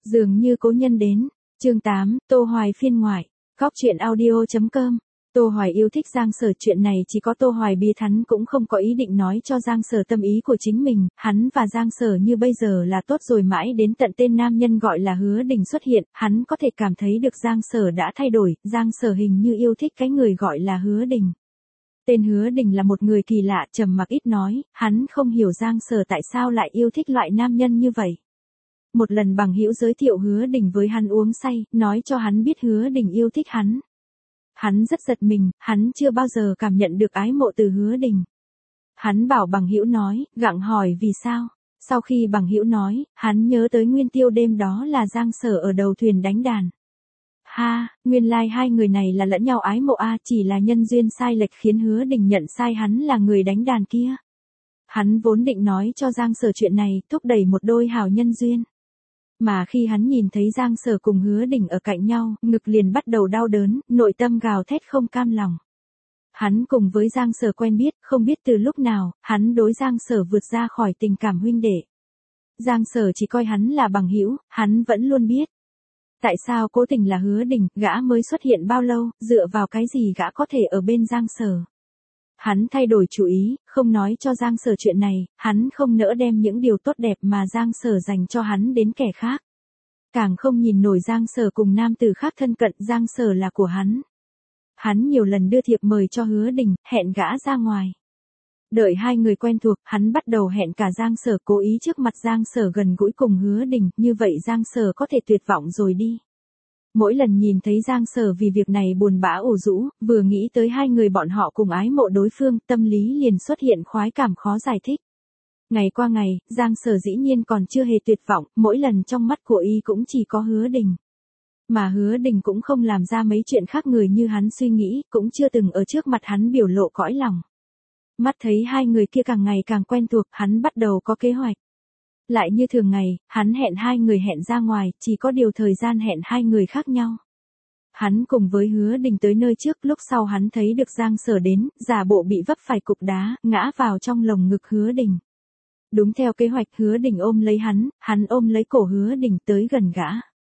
Dường như cố nhân đến. Chương 8, Tô Hoài phiên ngoại. Góc truyện audio.com. Tô Hoài yêu thích Giang Sở, chuyện này chỉ có Tô Hoài biết, hắn cũng không có ý định nói cho Giang Sở tâm ý của chính mình, hắn và Giang Sở như bây giờ là tốt rồi, mãi đến tận tên nam nhân gọi là Hứa Đình xuất hiện, hắn có thể cảm thấy được Giang Sở đã thay đổi, Giang Sở hình như yêu thích cái người gọi là Hứa Đình. Tên Hứa Đình là một người kỳ lạ, trầm mặc ít nói, hắn không hiểu Giang Sở tại sao lại yêu thích loại nam nhân như vậy. Một lần bằng hữu giới thiệu Hứa Đình với hắn uống say, nói cho hắn biết Hứa Đình yêu thích hắn. Hắn rất giật mình, hắn chưa bao giờ cảm nhận được ái mộ từ Hứa Đình. Hắn bảo bằng hữu nói, gặng hỏi vì sao. Sau khi bằng hữu nói, hắn nhớ tới nguyên tiêu đêm đó là Giang Sở ở đầu thuyền đánh đàn. Ha, nguyên lai hai người này là lẫn nhau ái mộ a, chỉ là nhân duyên sai lệch khiến Hứa Đình nhận sai hắn là người đánh đàn kia. Hắn vốn định nói cho Giang Sở chuyện này, thúc đẩy một đôi hảo nhân duyên. Mà khi hắn nhìn thấy Giang Sở cùng Hứa Đình ở cạnh nhau, ngực liền bắt đầu đau đớn, nội tâm gào thét không cam lòng. Hắn cùng với Giang Sở quen biết, không biết từ lúc nào, hắn đối Giang Sở vượt ra khỏi tình cảm huynh đệ. Giang Sở chỉ coi hắn là bằng hữu, hắn vẫn luôn biết. Tại sao cố tình là Hứa Đình, gã mới xuất hiện bao lâu, dựa vào cái gì gã có thể ở bên Giang Sở. Hắn thay đổi chủ ý, không nói cho Giang Sở chuyện này, hắn không nỡ đem những điều tốt đẹp mà Giang Sở dành cho hắn đến kẻ khác. Càng không nhìn nổi Giang Sở cùng nam tử khác thân cận, Giang Sở là của hắn. Hắn nhiều lần đưa thiệp mời cho Hứa Đình, hẹn gã ra ngoài. Đợi hai người quen thuộc, hắn bắt đầu hẹn cả Giang Sở, cố ý trước mặt Giang Sở gần gũi cùng Hứa Đình, như vậy Giang Sở có thể tuyệt vọng rồi đi. Mỗi lần nhìn thấy Giang Sở vì việc này buồn bã ủ rũ, vừa nghĩ tới hai người bọn họ cùng ái mộ đối phương, tâm lý liền xuất hiện khoái cảm khó giải thích. Ngày qua ngày, Giang Sở dĩ nhiên còn chưa hề tuyệt vọng, mỗi lần trong mắt của y cũng chỉ có Hứa Đình. Mà Hứa Đình cũng không làm ra mấy chuyện khác người như hắn suy nghĩ, cũng chưa từng ở trước mặt hắn biểu lộ cõi lòng. Mắt thấy hai người kia càng ngày càng quen thuộc, hắn bắt đầu có kế hoạch. Lại như thường ngày, hắn hẹn hai người hẹn ra ngoài, chỉ có điều thời gian hẹn hai người khác nhau. Hắn cùng với Hứa Đình tới nơi trước, lúc sau hắn thấy được Giang Sở đến, giả bộ bị vấp phải cục đá, ngã vào trong lồng ngực Hứa Đình. Đúng theo kế hoạch, Hứa Đình ôm lấy hắn ôm lấy cổ Hứa Đình tới gần gã.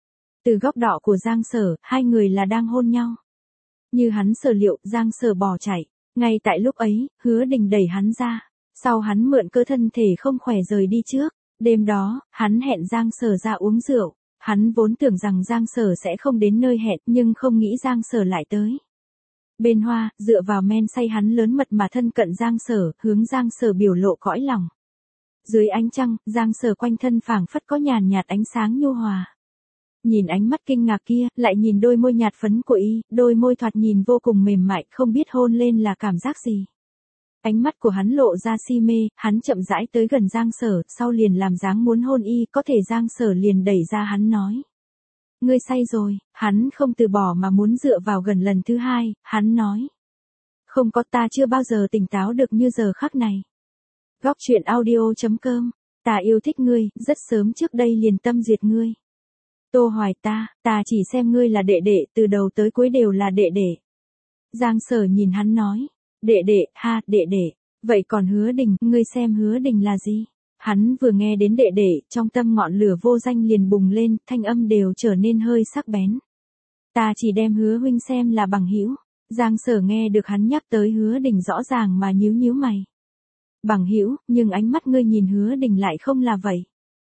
Từ góc độ của Giang Sở, hai người là đang hôn nhau. Như hắn sở liệu, Giang Sở bỏ chạy. Ngay tại lúc ấy, Hứa Đình đẩy hắn ra. Sau hắn mượn cơ thân thể không khỏe rời đi trước. Đêm đó, hắn hẹn Giang Sở ra uống rượu. Hắn vốn tưởng rằng Giang Sở sẽ không đến nơi hẹn, nhưng không nghĩ Giang Sở lại tới. Bên hoa, dựa vào men say hắn lớn mật mà thân cận Giang Sở, hướng Giang Sở biểu lộ cõi lòng. Dưới ánh trăng, Giang Sở quanh thân phảng phất có nhàn nhạt ánh sáng nhu hòa. Nhìn ánh mắt kinh ngạc kia, lại nhìn đôi môi nhạt phấn của y, đôi môi thoạt nhìn vô cùng mềm mại, không biết hôn lên là cảm giác gì. Ánh mắt của hắn lộ ra si mê, hắn chậm rãi tới gần Giang Sở, sau liền làm dáng muốn hôn y, có thể Giang Sở liền đẩy ra hắn nói. Ngươi say rồi, hắn không từ bỏ mà muốn dựa vào gần lần thứ hai, hắn nói. Không có, ta chưa bao giờ tỉnh táo được như giờ khắc này. Góc truyện audio.com, ta yêu thích ngươi, rất sớm trước đây liền tâm diệt ngươi. Tô Hoài, ta chỉ xem ngươi là đệ đệ, từ đầu tới cuối đều là đệ đệ. Giang Sở nhìn hắn nói. Đệ đệ, ha, đệ đệ. Vậy còn Hứa Đình, ngươi xem Hứa Đình là gì? Hắn vừa nghe đến đệ đệ, trong tâm ngọn lửa vô danh liền bùng lên, thanh âm đều trở nên hơi sắc bén. Ta chỉ đem Hứa huynh xem là bằng hữu. Giang Sở nghe được hắn nhắc tới Hứa Đình rõ ràng mà nhíu nhíu mày. Bằng hữu, nhưng ánh mắt ngươi nhìn Hứa Đình lại không là vậy.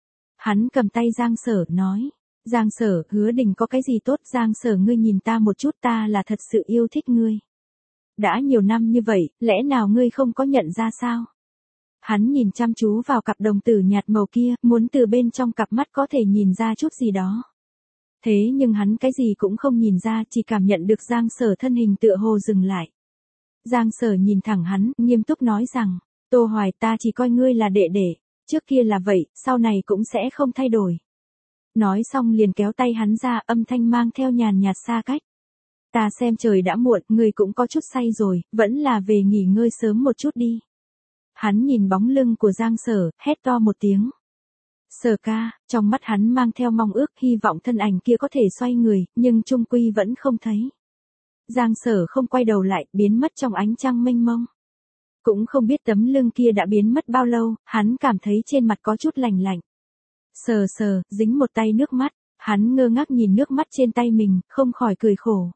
Hắn cầm tay Giang Sở, nói. Giang Sở, Hứa Đình có cái gì tốt? Giang Sở, ngươi nhìn ta một chút, ta là thật sự yêu thích ngươi. Đã nhiều năm như vậy, lẽ nào ngươi không có nhận ra sao? Hắn nhìn chăm chú vào cặp đồng tử nhạt màu kia, muốn từ bên trong cặp mắt có thể nhìn ra chút gì đó. Thế nhưng hắn cái gì cũng không nhìn ra, chỉ cảm nhận được Giang Sở thân hình tựa hồ dừng lại. Giang Sở nhìn thẳng hắn, nghiêm túc nói rằng, Tô Hoài, ta chỉ coi ngươi là đệ đệ, trước kia là vậy, sau này cũng sẽ không thay đổi. Nói xong liền kéo tay hắn ra, âm thanh mang theo nhàn nhạt xa cách. Ta xem trời đã muộn, ngươi cũng có chút say rồi, vẫn là về nghỉ ngơi sớm một chút đi. Hắn nhìn bóng lưng của Giang Sở, hét to một tiếng. Sở ca, trong mắt hắn mang theo mong ước, hy vọng thân ảnh kia có thể xoay người, nhưng chung quy vẫn không thấy. Giang Sở không quay đầu lại, biến mất trong ánh trăng mênh mông. Cũng không biết tấm lưng kia đã biến mất bao lâu, hắn cảm thấy trên mặt có chút lạnh lạnh. Sờ, dính một tay nước mắt, Hắn ngơ ngác nhìn nước mắt trên tay mình, không khỏi cười khổ.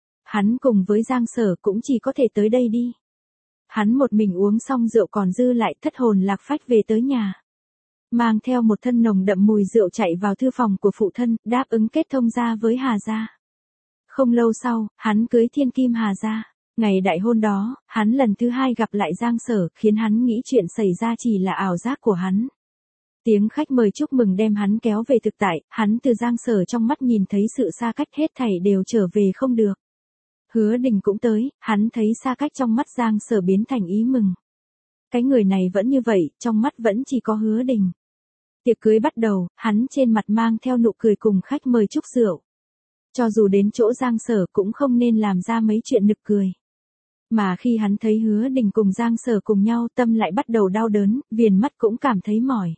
Hắn cùng với Giang Sở cũng chỉ có thể tới đây đi. Hắn một mình uống xong rượu còn dư lại, thất hồn lạc phách về tới nhà. Mang theo một thân nồng đậm mùi rượu chạy vào thư phòng của phụ thân, đáp ứng kết thông gia với Hà gia. Không lâu sau, hắn cưới thiên kim Hà gia. Ngày đại hôn đó, hắn lần thứ hai gặp lại Giang Sở, khiến hắn nghĩ chuyện xảy ra chỉ là ảo giác của hắn. Tiếng khách mời chúc mừng đem hắn kéo về thực tại, hắn từ Giang Sở trong mắt nhìn thấy sự xa cách, hết thảy đều trở về không được. Hứa Đình cũng tới, hắn thấy xa cách trong mắt Giang Sở biến thành ý mừng. Cái người này vẫn như vậy, trong mắt vẫn chỉ có Hứa Đình. Tiệc cưới bắt đầu, hắn trên mặt mang theo nụ cười cùng khách mời chúc rượu. Cho dù đến chỗ Giang Sở cũng không nên làm ra mấy chuyện nực cười. Mà khi hắn thấy Hứa Đình cùng Giang Sở cùng nhau, tâm lại bắt đầu đau đớn, viền mắt cũng cảm thấy mỏi.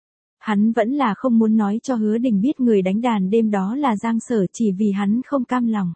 Hắn vẫn là không muốn nói cho Hứa Đình biết người đánh đàn đêm đó là Giang Sở, chỉ vì hắn không cam lòng.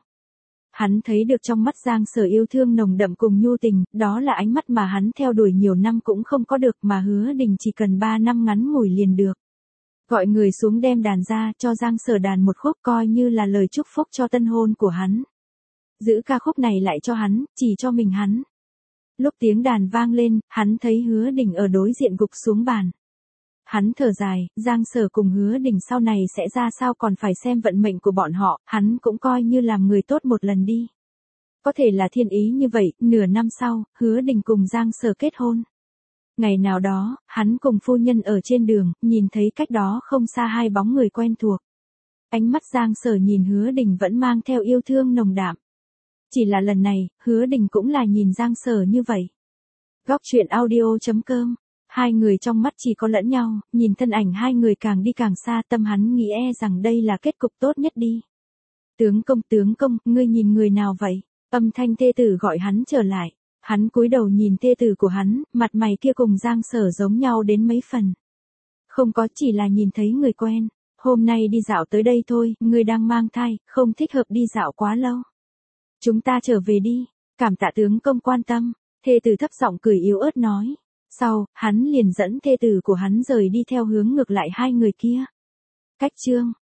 Hắn thấy được trong mắt Giang Sở yêu thương nồng đậm cùng nhu tình, đó là ánh mắt mà hắn theo đuổi nhiều năm cũng không có được, mà Hứa Đình chỉ cần 3 năm ngắn ngủi liền được. Gọi người xuống đem đàn ra, cho Giang Sở đàn một khúc coi như là lời chúc phúc cho tân hôn của hắn. Giữ ca khúc này lại cho hắn, chỉ cho mình hắn. Lúc tiếng đàn vang lên, hắn thấy Hứa Đình ở đối diện gục xuống bàn. Hắn thở dài, Giang Sở cùng Hứa Đình sau này sẽ ra sao còn phải xem vận mệnh của bọn họ, hắn cũng coi như làm người tốt một lần đi. Có thể là thiên ý như vậy, nửa năm sau, Hứa Đình cùng Giang Sở kết hôn. Ngày nào đó, hắn cùng phu nhân ở trên đường, nhìn thấy cách đó không xa hai bóng người quen thuộc. Ánh mắt Giang Sở nhìn Hứa Đình vẫn mang theo yêu thương nồng đạm. Chỉ là lần này, Hứa Đình cũng là nhìn Giang Sở như vậy. Góc truyện audio.com. Hai người trong mắt chỉ có lẫn nhau, nhìn thân ảnh hai người càng đi càng xa, tâm hắn nghĩ rằng đây là kết cục tốt nhất đi. Tướng công, ngươi nhìn người nào vậy? Âm thanh thê tử gọi hắn trở lại. Hắn cúi đầu nhìn thê tử của hắn, mặt mày kia cùng Giang Sở giống nhau đến mấy phần. Không có, chỉ là nhìn thấy người quen. Hôm nay đi dạo tới đây thôi, ngươi đang mang thai, không thích hợp đi dạo quá lâu. Chúng ta trở về đi, cảm tạ tướng công quan tâm. Thê tử thấp giọng cười yếu ớt nói. Sau, hắn liền dẫn thê tử của hắn rời đi theo hướng ngược lại hai người kia. Cách chương